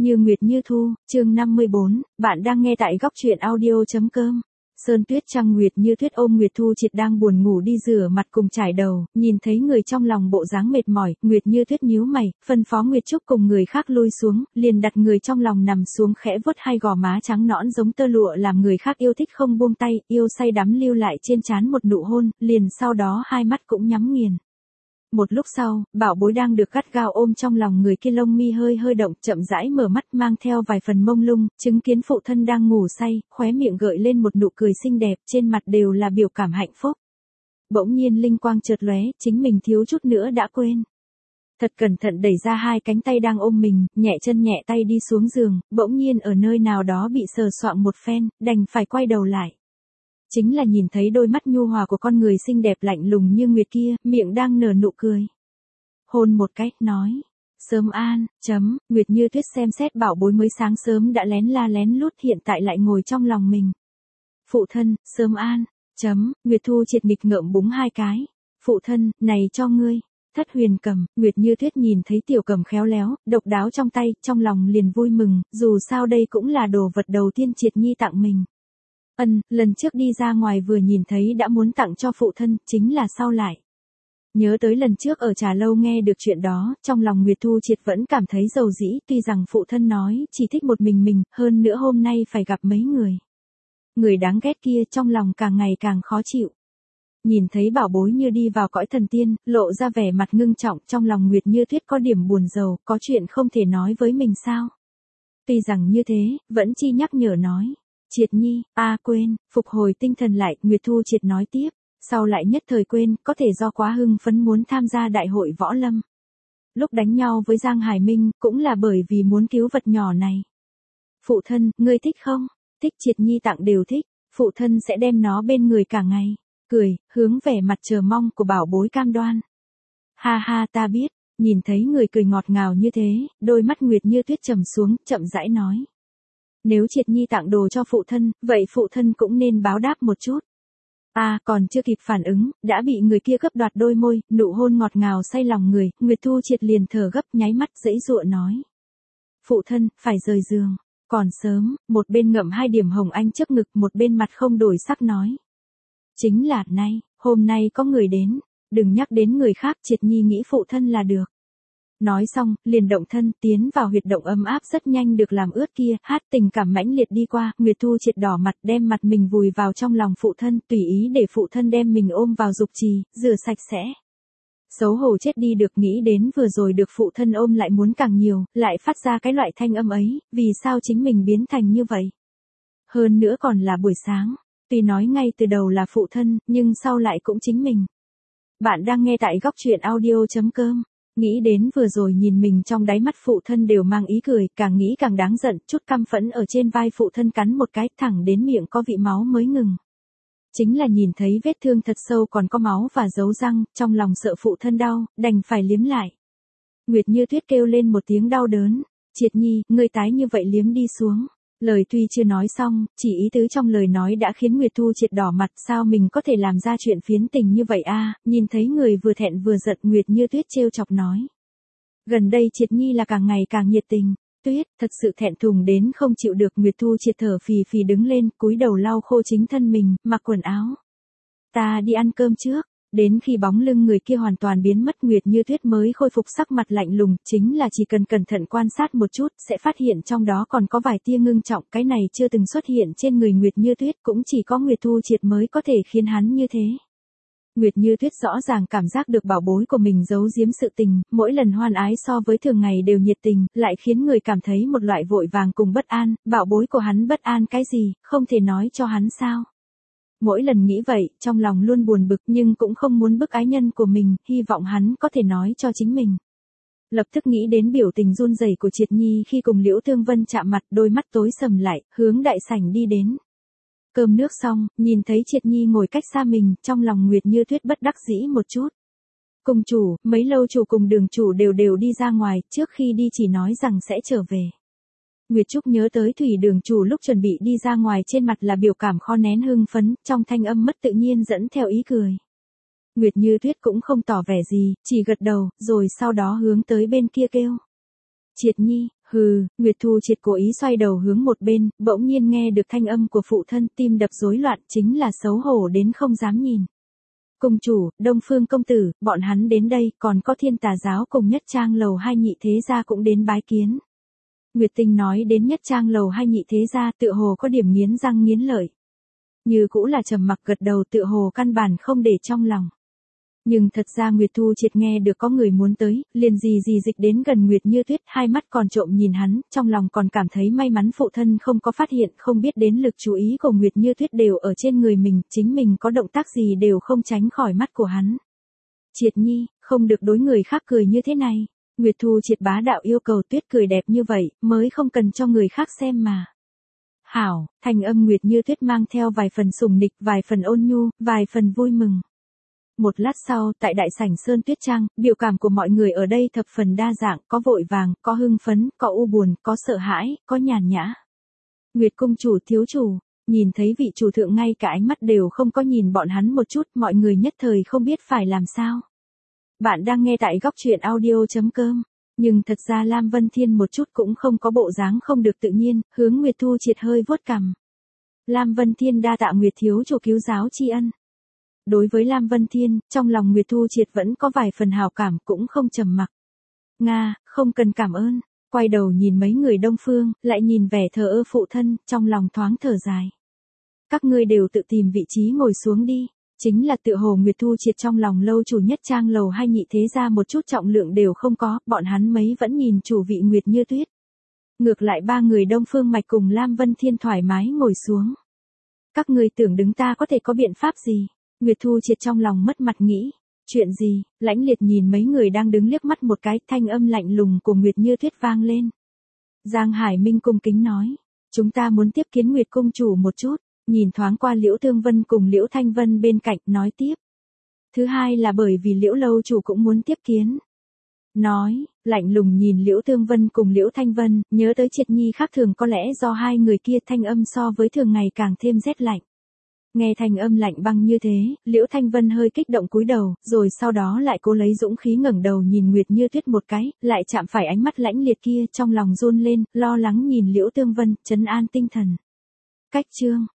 Như Nguyệt Như Thu, chương 54, bạn đang nghe tại góc truyện audio.com. Sơn tuyết trăng Nguyệt Như Tuyết ôm Nguyệt Thu Triệt đang buồn ngủ đi rửa mặt cùng trải đầu, nhìn thấy người trong lòng bộ dáng mệt mỏi, Nguyệt Như Tuyết nhíu mày, phân phó Nguyệt Trúc cùng người khác lui xuống, liền đặt người trong lòng nằm xuống khẽ vuốt hai gò má trắng nõn giống tơ lụa làm người khác yêu thích không buông tay, yêu say đắm lưu lại trên trán một nụ hôn, liền sau đó hai mắt cũng nhắm nghiền. Một lúc sau, Bảo Bối đang được gắt gao ôm trong lòng người kia, lông mi hơi hơi động, chậm rãi mở mắt mang theo vài phần mông lung, chứng kiến phụ thân đang ngủ say, khóe miệng gợi lên một nụ cười xinh đẹp, trên mặt đều là biểu cảm hạnh phúc. Bỗng nhiên linh quang chợt lóe, chính mình thiếu chút nữa đã quên. Thật cẩn thận đẩy ra hai cánh tay đang ôm mình, nhẹ chân nhẹ tay đi xuống giường, bỗng nhiên ở nơi nào đó bị sờ soạng một phen, đành phải quay đầu lại. Chính là nhìn thấy đôi mắt nhu hòa của con người xinh đẹp lạnh lùng như nguyệt kia, miệng đang nở nụ cười. Hôn một cái, nói. Sớm an, Nguyệt Như Tuyết xem xét Bảo Bối mới sáng sớm đã lén la lén lút hiện tại lại ngồi trong lòng mình. Phụ thân, sớm an, Nguyệt Thu Triệt nghịch ngợm búng hai cái. Phụ thân, này cho ngươi. Thất huyền cầm, Nguyệt Như Tuyết nhìn thấy tiểu cầm khéo léo, độc đáo trong tay, trong lòng liền vui mừng, dù sao đây cũng là đồ vật đầu tiên Triệt Nhi tặng mình. Lần trước đi ra ngoài vừa nhìn thấy đã muốn tặng cho phụ thân, chính là sau lại. Nhớ tới lần trước ở trà lâu nghe được chuyện đó, trong lòng Nguyệt Thu Triệt vẫn cảm thấy dầu dĩ, tuy rằng phụ thân nói chỉ thích một mình, hơn nữa hôm nay phải gặp mấy người. Người đáng ghét kia trong lòng càng ngày càng khó chịu. Nhìn thấy Bảo Bối như đi vào cõi thần tiên, lộ ra vẻ mặt ngưng trọng, trong lòng Nguyệt Như Tuyết có điểm buồn rầu, có chuyện không thể nói với mình sao? Tuy rằng như thế, vẫn chi nhắc nhở nói. Triệt Nhi, quên, phục hồi tinh thần lại, Nguyệt Thu Triệt nói tiếp, sau lại nhất thời quên, có thể do quá hưng phấn muốn tham gia đại hội võ lâm. Lúc đánh nhau với Giang Hải Minh, cũng là bởi vì muốn cứu vật nhỏ này. Phụ thân, ngươi thích không? Thích. Triệt Nhi tặng đều thích, phụ thân sẽ đem nó bên người cả ngày. Cười, hướng vẻ mặt chờ mong của Bảo Bối cam đoan. Ha ha, ta biết, nhìn thấy người cười ngọt ngào như thế, đôi mắt Nguyệt Như Tuyết trầm xuống, chậm rãi nói. Nếu Triệt Nhi tặng đồ cho phụ thân, vậy phụ thân cũng nên báo đáp một chút. Còn chưa kịp phản ứng, đã bị người kia cướp đoạt đôi môi, nụ hôn ngọt ngào say lòng người, Nguyệt Thu Triệt liền thở gấp nháy mắt giãy giụa nói. Phụ thân, phải rời giường, còn sớm, một bên ngậm hai điểm hồng anh trước ngực, một bên mặt không đổi sắc nói. Chính là hôm nay có người đến, đừng nhắc đến người khác, Triệt Nhi nghĩ phụ thân là được. Nói xong, liền động thân, tiến vào huyệt động ấm áp rất nhanh được làm ướt kia, tình cảm mãnh liệt đi qua, Nguyệt Thu Triệt đỏ mặt, đem mặt mình vùi vào trong lòng phụ thân, tùy ý để phụ thân đem mình ôm vào dục trì, rửa sạch sẽ. Xấu hổ chết đi được, nghĩ đến vừa rồi được phụ thân ôm lại muốn càng nhiều, lại phát ra cái loại thanh âm ấy, vì sao chính mình biến thành như vậy? Hơn nữa còn là buổi sáng, tuy nói ngay từ đầu là phụ thân, nhưng sau lại cũng chính mình. Bạn đang nghe tại góc truyện audio.com. Nghĩ đến vừa rồi nhìn mình trong đáy mắt phụ thân đều mang ý cười, càng nghĩ càng đáng giận, chút căm phẫn ở trên vai phụ thân cắn một cái, thẳng đến miệng có vị máu mới ngừng. Chính là nhìn thấy vết thương thật sâu còn có máu và dấu răng, trong lòng sợ phụ thân đau, đành phải liếm lại. Nguyệt Như Tuyết kêu lên một tiếng đau đớn. Triệt Nhi, ngươi tái như vậy liếm đi xuống. Lời tuy chưa nói xong, chỉ ý tứ trong lời nói đã khiến Nguyệt Thu Triệt đỏ mặt, sao mình có thể làm ra chuyện phiến tình như vậy nhìn thấy người vừa thẹn vừa giận, Nguyệt Như Tuyết trêu chọc nói. Gần đây Triệt Nhi là càng ngày càng nhiệt tình. Tuyết, thật sự thẹn thùng đến không chịu được, Nguyệt Thu Triệt thở phì phì đứng lên, cúi đầu lau khô chính thân mình, mặc quần áo. Ta đi ăn cơm trước. Đến khi bóng lưng người kia hoàn toàn biến mất, Nguyệt Như Tuyết mới khôi phục sắc mặt lạnh lùng, chính là chỉ cần cẩn thận quan sát một chút, sẽ phát hiện trong đó còn có vài tia ngưng trọng, cái này chưa từng xuất hiện trên người Nguyệt Như Tuyết, cũng chỉ có Nguyệt Thu Triệt mới có thể khiến hắn như thế. Nguyệt Như Tuyết rõ ràng cảm giác được Bảo Bối của mình giấu giếm sự tình, mỗi lần hoan ái so với thường ngày đều nhiệt tình, lại khiến người cảm thấy một loại vội vàng cùng bất an, Bảo Bối của hắn bất an cái gì, không thể nói cho hắn sao? Mỗi lần nghĩ vậy, trong lòng luôn buồn bực nhưng cũng không muốn bức ái nhân của mình, hy vọng hắn có thể nói cho chính mình. Lập tức nghĩ đến biểu tình run rẩy của Triệt Nhi khi cùng Liễu Thương Vân chạm mặt, đôi mắt tối sầm lại, hướng đại sảnh đi đến. Cơm nước xong, nhìn thấy Triệt Nhi ngồi cách xa mình, trong lòng Nguyệt Như Tuyết bất đắc dĩ một chút. Cùng chủ, mấy lâu chủ cùng Đường chủ đều đi ra ngoài, trước khi đi chỉ nói rằng sẽ trở về. Nguyệt Trúc nhớ tới Thủy Đường chủ lúc chuẩn bị đi ra ngoài, trên mặt là biểu cảm khó nén hưng phấn, trong thanh âm mất tự nhiên dẫn theo ý cười. Nguyệt Như Tuyết cũng không tỏ vẻ gì, chỉ gật đầu, rồi sau đó hướng tới bên kia kêu. Triệt Nhi, Hừ, Nguyệt Thu Triệt cố ý xoay đầu hướng một bên, bỗng nhiên nghe được thanh âm của phụ thân, tim đập rối loạn, chính là xấu hổ đến không dám nhìn. Cung chủ, Đông Phương công tử, bọn hắn đến đây, còn có Thiên Tà giáo cùng Nhất Trang lầu 2 nhị thế gia cũng đến bái kiến. Nguyệt Tinh nói đến Nhất Trang lầu 2 nhị thế gia, tựa hồ có điểm nghiến răng nghiến lợi. Như cũ là trầm mặc gật đầu, tựa hồ căn bản không để trong lòng. Nhưng thật ra Nguyệt Thu Triệt nghe được có người muốn tới, liền gì dịch đến gần Nguyệt Như Tuyết, hai mắt còn trộm nhìn hắn, trong lòng còn cảm thấy may mắn phụ thân không có phát hiện, không biết đến lực chú ý của Nguyệt Như Tuyết đều ở trên người mình, chính mình có động tác gì đều không tránh khỏi mắt của hắn. Triệt Nhi, không được đối người khác cười như thế này. Nguyệt Thu Triệt bá đạo yêu cầu Tuyết cười đẹp như vậy, mới không cần cho người khác xem mà. Hảo, thanh âm Nguyệt Như Tuyết mang theo vài phần sủng nịch, vài phần ôn nhu, vài phần vui mừng. Một lát sau, tại đại sảnh Sơn Tuyết Trang, biểu cảm của mọi người ở đây thập phần đa dạng, có vội vàng, có hưng phấn, có u buồn, có sợ hãi, có nhàn nhã. Nguyệt cung chủ, thiếu chủ, nhìn thấy vị chủ thượng ngay cả ánh mắt đều không có nhìn bọn hắn một chút, mọi người nhất thời không biết phải làm sao. Bạn đang nghe tại góc truyện audio.com. Nhưng thật ra Lam Vân Thiên một chút cũng không có bộ dáng không được tự nhiên, hướng Nguyệt Thu Triệt hơi vuốt cằm. Lam Vân Thiên đa tạ Nguyệt thiếu chủ cứu giáo tri ân. Đối với Lam Vân Thiên, trong lòng Nguyệt Thu Triệt vẫn có vài phần hào cảm, cũng không trầm mặc. Nga, không cần cảm ơn. Quay đầu nhìn mấy người Đông Phương, lại nhìn vẻ thờ ơ phụ thân, trong lòng thoáng thở dài. Các ngươi đều tự tìm vị trí ngồi xuống đi. Chính là tựa hồ Nguyệt Thu Triệt trong lòng lâu chủ Nhất Trang lầu 2 nhị thế gia một chút trọng lượng đều không có, bọn hắn mấy vẫn nhìn chủ vị Nguyệt Như Tuyết. Ngược lại ba người Đông Phương Mạch cùng Lam Vân Thiên thoải mái ngồi xuống. Các ngươi tưởng đứng ta có thể có biện pháp gì? Nguyệt Thu Triệt trong lòng mất mặt nghĩ. Chuyện gì? Lãnh Liệt nhìn mấy người đang đứng liếc mắt một cái, thanh âm lạnh lùng của Nguyệt Như Tuyết vang lên. Giang Hải Minh cung kính nói. Chúng ta muốn tiếp kiến Nguyệt cung chủ một chút. Nhìn thoáng qua Liễu Thương Vân cùng Liễu Thanh Vân bên cạnh, nói tiếp. Thứ hai là bởi vì Liễu lâu chủ cũng muốn tiếp kiến. Nói, lạnh lùng nhìn Liễu Thương Vân cùng Liễu Thanh Vân, nhớ tới Triệt Nhi khác thường, có lẽ do hai người kia thanh âm so với thường ngày càng thêm rét lạnh. Nghe thanh âm lạnh băng như thế, Liễu Thanh Vân hơi kích động cúi đầu, rồi sau đó lại cố lấy dũng khí ngẩng đầu nhìn Nguyệt Như Tuyết một cái, lại chạm phải ánh mắt Lãnh Liệt kia, trong lòng run lên, lo lắng nhìn Liễu Thương Vân, trấn an tinh thần. Cách chương